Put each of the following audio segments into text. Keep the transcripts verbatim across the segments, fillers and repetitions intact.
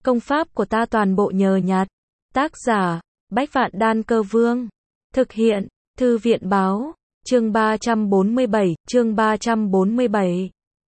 Công pháp của ta toàn bộ nhờ nhặt. Tác giả, Bách Vạn Đan Cơ Vương. Thực hiện, Thư viện Báo. Chương ba trăm bốn mươi bảy, chương ba trăm bốn mươi bảy.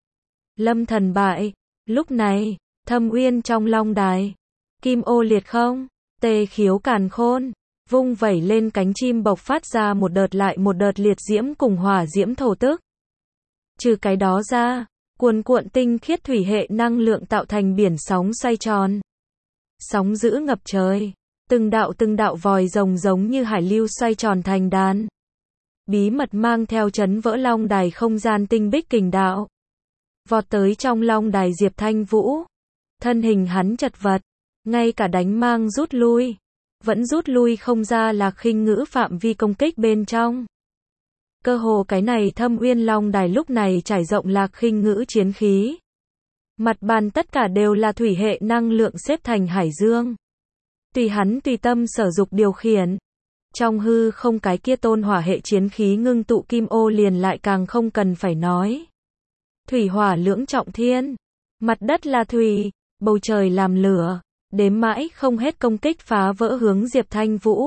Lâm Thần bại. Lúc này, Thâm Uyên trong long đài. Kim ô liệt không, tê khiếu càn khôn, vung vẩy lên cánh chim bộc phát ra một đợt lại một đợt liệt diễm cùng hỏa diễm thổ tức. Trừ cái đó ra, cuồn cuộn tinh khiết thủy hệ năng lượng tạo thành biển sóng xoay tròn. Sóng dữ ngập trời, từng đạo từng đạo vòi rồng giống như hải lưu xoay tròn thành đàn. Bí mật mang theo chấn vỡ long đài không gian tinh bích kình đạo. Vọt tới trong long đài Diệp Thanh Vũ. Thân hình hắn chật vật, ngay cả đánh mang rút lui. Vẫn rút lui không ra Lạc Khinh Ngữ phạm vi công kích bên trong. Cơ hồ cái này Thâm Uyên long đài lúc này trải rộng Lạc Khinh Ngữ chiến khí. Mặt bàn tất cả đều là thủy hệ năng lượng xếp thành hải dương. Tùy hắn tùy tâm sở dục điều khiển. Trong hư không cái kia tôn hỏa hệ chiến khí ngưng tụ kim ô liền lại càng không cần phải nói. Thủy hỏa lưỡng trọng thiên. Mặt đất là thủy, bầu trời làm lửa. Đếm mãi không hết công kích phá vỡ hướng Diệp Thanh Vũ.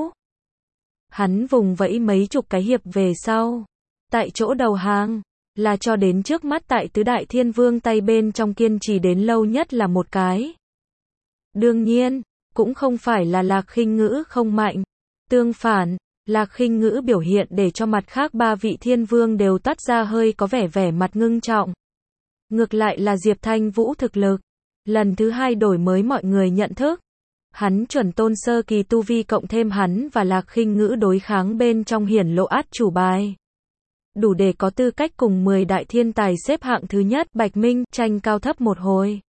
Hắn vùng vẫy mấy chục cái hiệp về sau. Tại chỗ đầu hàng, là cho đến trước mắt tại tứ đại thiên vương tay bên trong kiên trì đến lâu nhất là một cái. Đương nhiên, cũng không phải là Lạc Khinh Ngữ không mạnh. Tương phản, Lạc Khinh Ngữ biểu hiện để cho mặt khác ba vị thiên vương đều toát ra hơi có vẻ vẻ mặt ngưng trọng. Ngược lại là Diệp Thanh Vũ thực lực. Lần thứ hai đổi mới mọi người nhận thức. Hắn chuẩn tôn sơ kỳ tu vi cộng thêm hắn và Lạc Khinh Ngữ đối kháng bên trong hiển lộ át chủ bài. Đủ để có tư cách cùng mười đại thiên tài xếp hạng thứ nhất Bạch Minh tranh cao thấp một hồi.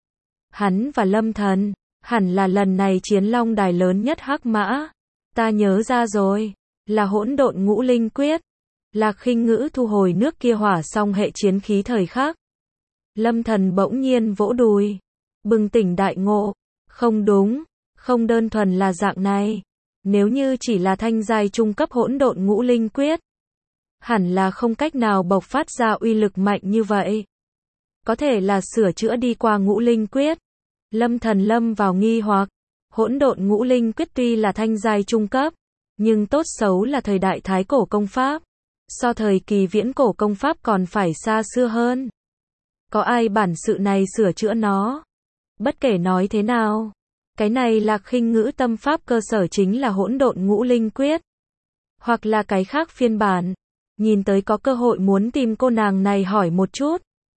Hắn và Lâm Thần, hẳn là lần này chiến long đài lớn nhất hắc mã. Ta nhớ ra rồi, là hỗn độn ngũ linh quyết. Lạc Khinh Ngữ thu hồi nước kia hỏa song hệ chiến khí thời khắc. Lâm Thần bỗng nhiên vỗ đùi. Bừng tỉnh đại ngộ. Không đúng, không đơn thuần là dạng này. Nếu như chỉ là thanh giai trung cấp hỗn độn ngũ linh quyết, hẳn là không cách nào bộc phát ra uy lực mạnh như vậy. Có thể là sửa chữa đi qua ngũ linh quyết. Lâm Thần lâm vào nghi hoặc. Hỗn độn ngũ linh quyết tuy là thanh giai trung cấp, nhưng tốt xấu là thời đại thái cổ công pháp. So thời kỳ viễn cổ công pháp còn phải xa xưa hơn. Có ai bản sự này sửa chữa nó? Bất kể nói thế nào, cái này Lạc Khinh Ngữ tâm pháp cơ sở chính là hỗn độn ngũ linh quyết. Hoặc là cái khác phiên bản. Nhìn tới có cơ hội muốn tìm cô nàng này hỏi một chút.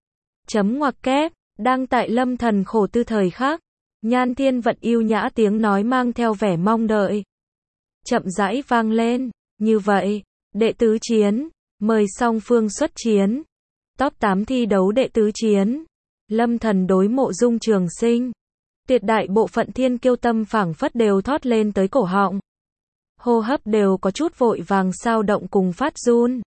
Chấm ngoặc kép, đang tại Lâm Thần khổ tư thời khắc. Nhan Thiên Vận yêu nhã tiếng nói mang theo vẻ mong đợi. Chậm rãi vang lên, như vậy, đệ tứ chiến, mời song phương xuất chiến. Top tám thi đấu đệ tứ chiến. Lâm Thần đối Mộ Dung Trường Sinh. Tuyệt đại bộ phận thiên kiêu tâm phảng phất đều thoát lên tới cổ họng. Hô hấp đều có chút vội vàng sao động cùng phát run.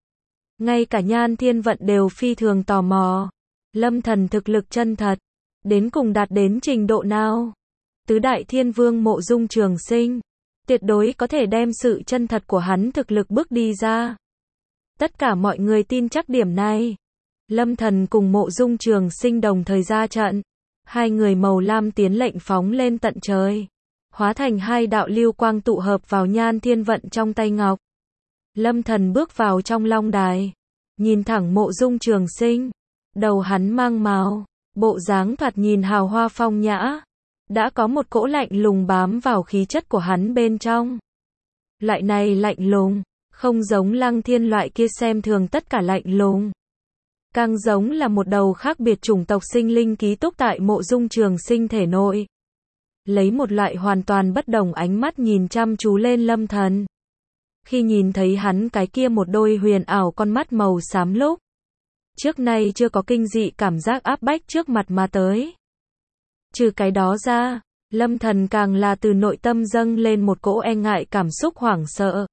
Ngay cả Nhan Thiên Vận đều phi thường tò mò. Lâm Thần thực lực chân thật. Đến cùng đạt đến trình độ nào? Tứ đại thiên vương Mộ Dung Trường Sinh. Tuyệt đối có thể đem sự chân thật của hắn thực lực bước đi ra. Tất cả mọi người tin chắc điểm này. Lâm Thần cùng Mộ Dung Trường Sinh đồng thời ra trận. Hai người màu lam tiến lệnh phóng lên tận trời. Hóa thành hai đạo lưu quang tụ hợp vào Nhan Thiên Vận trong tay ngọc. Lâm Thần bước vào trong long đài. Nhìn thẳng Mộ Dung Trường Sinh. Đầu hắn mang mào. Bộ dáng thoạt nhìn hào hoa phong nhã. Đã có một cỗ lạnh lùng bám vào khí chất của hắn bên trong. Loại này lạnh lùng. Không giống Lăng Thiên loại kia xem thường tất cả lạnh lùng. Càng giống là một đầu khác biệt chủng tộc sinh linh ký túc tại Mộ Dung Trường Sinh thể nội. Lấy một loại hoàn toàn bất đồng ánh mắt nhìn chăm chú lên Lâm Thần. Khi nhìn thấy hắn cái kia một đôi huyền ảo con mắt màu xám lúc. Trước nay chưa có kinh dị cảm giác áp bách trước mặt mà tới. Trừ cái đó ra, Lâm Thần càng là từ nội tâm dâng lên một cỗ e ngại cảm xúc hoảng sợ.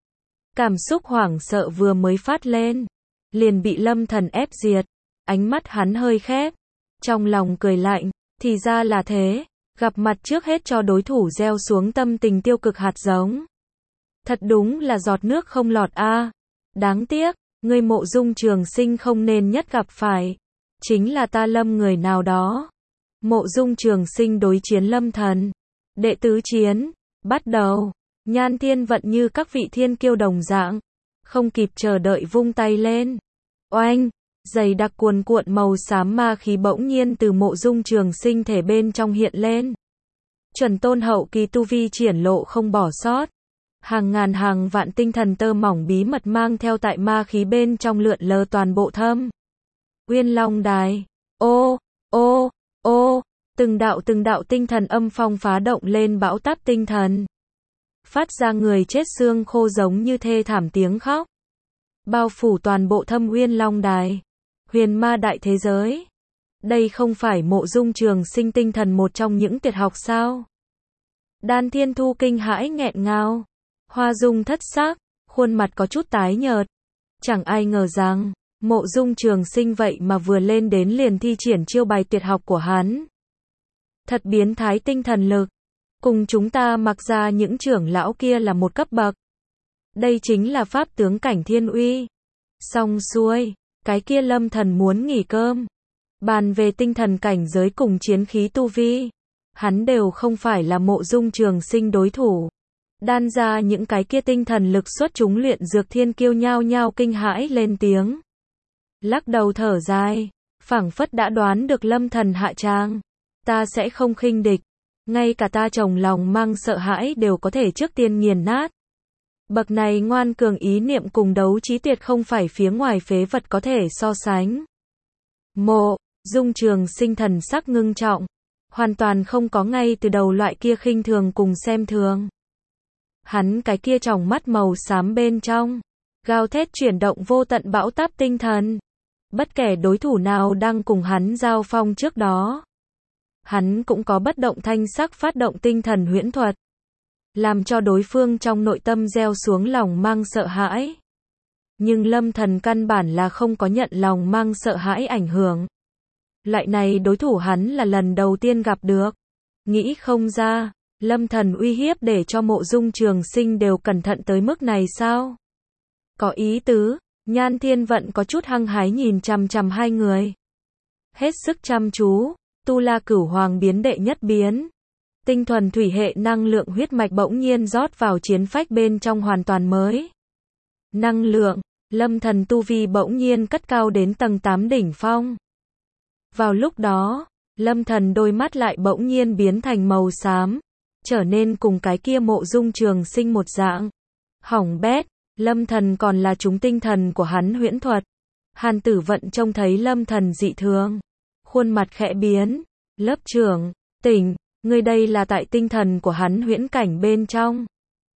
Cảm xúc hoảng sợ vừa mới phát lên. Liền bị Lâm Thần ép diệt. Ánh mắt hắn hơi khép. Trong lòng cười lạnh. Thì ra là thế. Gặp mặt trước hết cho đối thủ gieo xuống tâm tình tiêu cực hạt giống. Thật đúng là giọt nước không lọt a. À. Đáng tiếc, người Mộ Dung Trường Sinh không nên nhất gặp phải. Chính là ta Lâm người nào đó. Mộ Dung Trường Sinh đối chiến Lâm Thần. Đệ tứ chiến, bắt đầu. Nhan Thiên Vận như các vị thiên kiêu đồng dạng, không kịp chờ đợi vung tay lên. Oanh, dày đặc cuồn cuộn màu xám ma khí bỗng nhiên từ Mộ Dung Trường Sinh thể bên trong hiện lên. Chuẩn tôn hậu kỳ tu vi triển lộ không bỏ sót. Hàng ngàn hàng vạn tinh thần tơ mỏng bí mật mang theo tại ma khí bên trong lượn lờ toàn bộ Thâm Uyên Long Đài. Ô, ô, ô, từng đạo từng đạo tinh thần âm phong phá động lên bão táp tinh thần. Phát ra người chết xương khô giống như thê thảm tiếng khóc. Bao phủ toàn bộ Thâm Uyên Long Đài. Huyền ma đại thế giới. Đây không phải Mộ Dung Trường Sinh tinh thần một trong những tuyệt học sao? Đan Thiên Thu kinh hãi nghẹn ngào. Hoa Dung thất sắc, khuôn mặt có chút tái nhợt. Chẳng ai ngờ rằng, Mộ Dung Trường Sinh vậy mà vừa lên đến liền thi triển chiêu bài tuyệt học của hắn. Thật biến thái tinh thần lực. Cùng chúng ta mặc ra những trưởng lão kia là một cấp bậc. Đây chính là pháp tướng cảnh thiên uy. Xong xuôi, cái kia Lâm Thần muốn nghỉ cơm. Bàn về tinh thần cảnh giới cùng chiến khí tu vi, hắn đều không phải là Mộ Dung Trường Sinh đối thủ. Đan ra những cái kia tinh thần lực xuất chúng luyện dược thiên kiêu nhao nhao kinh hãi lên tiếng. Lắc đầu thở dài, phảng phất đã đoán được Lâm Thần hạ tràng. Ta sẽ không khinh địch. Ngay cả ta chồng lòng mang sợ hãi đều có thể trước tiên nghiền nát. Bậc này ngoan cường ý niệm cùng đấu trí tuyệt không phải phía ngoài phế vật có thể so sánh. Mộ Dung Trường Sinh thần sắc ngưng trọng, hoàn toàn không có ngay từ đầu loại kia khinh thường cùng xem thường. Hắn cái kia tròng mắt màu xám bên trong, gào thét chuyển động vô tận bão táp tinh thần. Bất kể đối thủ nào đang cùng hắn giao phong trước đó, hắn cũng có bất động thanh sắc phát động tinh thần huyễn thuật, làm cho đối phương trong nội tâm gieo xuống lòng mang sợ hãi. Nhưng Lâm Thần căn bản là không có nhận lòng mang sợ hãi ảnh hưởng. Loại này đối thủ hắn là lần đầu tiên gặp được. Nghĩ không ra, Lâm Thần uy hiếp để cho Mộ Dung Trường Sinh đều cẩn thận tới mức này sao? Có ý tứ. Nhan Thiên Vận có chút hăng hái nhìn chằm chằm hai người. Hết sức chăm chú. Tu La Cửu Hoàng biến đệ nhất biến. Tinh thuần thủy hệ năng lượng huyết mạch bỗng nhiên rót vào chiến phách bên trong hoàn toàn mới. Năng lượng, Lâm Thần tu vi bỗng nhiên cất cao đến tầng tám đỉnh phong. Vào lúc đó, Lâm Thần đôi mắt lại bỗng nhiên biến thành màu xám, trở nên cùng cái kia Mộ Dung Trường Sinh một dạng. Hỏng bét, Lâm Thần còn là chúng tinh thần của hắn huyễn thuật. Hàn Tử Vận trông thấy Lâm Thần dị thường, khuôn mặt khẽ biến. Lớp trưởng, tỉnh, ngươi đây là tại tinh thần của hắn huyễn cảnh bên trong.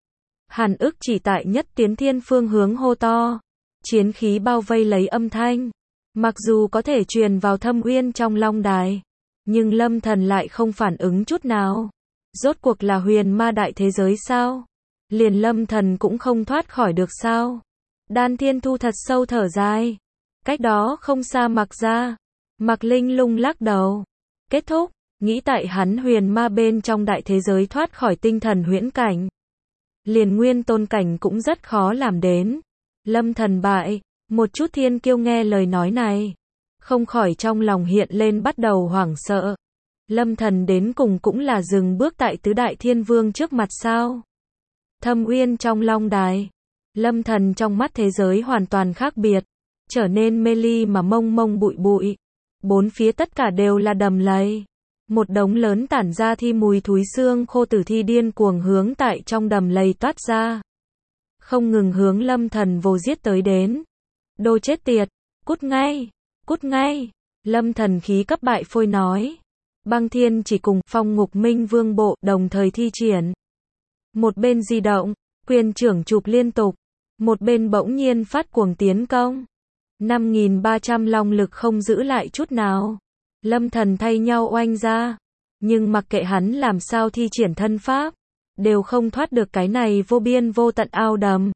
Hàn Ức chỉ tại nhất tiến thiên phương hướng hô to. Chiến khí bao vây lấy âm thanh. Mặc dù có thể truyền vào Thâm Uyên trong Long Đài, nhưng Lâm Thần lại không phản ứng chút nào. Rốt cuộc là huyền ma đại thế giới sao? Liền Lâm Thần cũng không thoát khỏi được sao? Đan Thiên Thu thật sâu thở dài. Cách đó không xa Mặc ra. Mặc Linh Lung lắc đầu. Kết thúc, nghĩ tại hắn huyền ma bên trong đại thế giới thoát khỏi tinh thần huyễn cảnh. Liền nguyên tôn cảnh cũng rất khó làm đến. Lâm Thần bại, một chút thiên kiêu nghe lời nói này, không khỏi trong lòng hiện lên bắt đầu hoảng sợ. Lâm Thần đến cùng cũng là dừng bước tại tứ đại thiên vương trước mặt sao? Thâm Uyên trong Long Đài, Lâm Thần trong mắt thế giới hoàn toàn khác biệt, trở nên mê ly mà mông mông bụi bụi. Bốn phía tất cả đều là đầm lầy. Một đống lớn tản ra thi mùi thúi xương khô tử thi điên cuồng hướng tại trong đầm lầy toát ra. Không ngừng hướng Lâm Thần vồ giết tới đến. Đồ chết tiệt, cút ngay, cút ngay. Lâm Thần khí cấp bại phôi nói. Băng Thiên chỉ cùng Phong Ngục Minh Vương bộ đồng thời thi triển. Một bên di động, quyền trưởng chụp liên tục. Một bên bỗng nhiên phát cuồng tiến công. năm nghìn ba trăm long lực không giữ lại chút nào. Lâm Thần thay nhau oanh ra. Nhưng mặc kệ hắn làm sao thi triển thân pháp, đều không thoát được cái này vô biên vô tận ao đầm.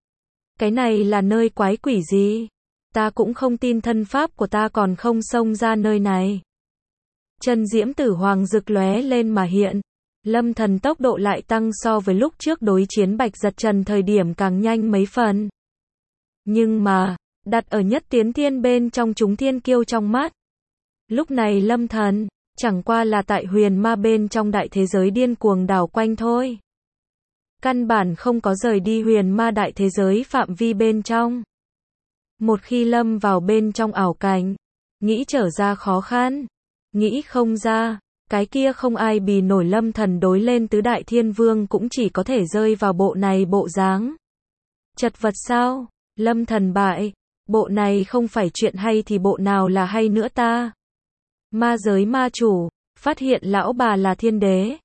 Cái này là nơi quái quỷ gì? Ta cũng không tin thân pháp của ta còn không xông ra nơi này. Chân diễm tử hoàng rực lóe lên mà hiện. Lâm Thần tốc độ lại tăng so với lúc trước đối chiến Bạch Giật Trần thời điểm càng nhanh mấy phần. Nhưng mà, đặt ở nhất tiến thiên bên trong chúng thiên kiêu trong mắt. Lúc này Lâm Thần, Chẳng qua là tại huyền ma bên trong đại thế giới điên cuồng đảo quanh thôi. Căn bản không có rời đi huyền ma đại thế giới phạm vi bên trong. Một khi lâm vào bên trong ảo cảnh, nghĩ trở ra khó khăn, nghĩ không ra, cái kia không ai bì nổi Lâm Thần đối lên tứ đại thiên vương cũng chỉ có thể rơi vào bộ này bộ dáng. Chật vật sao? Lâm Thần bại, bộ này không phải chuyện hay thì bộ nào là hay nữa ta? Ma giới ma chủ, phát hiện lão bà là thiên đế,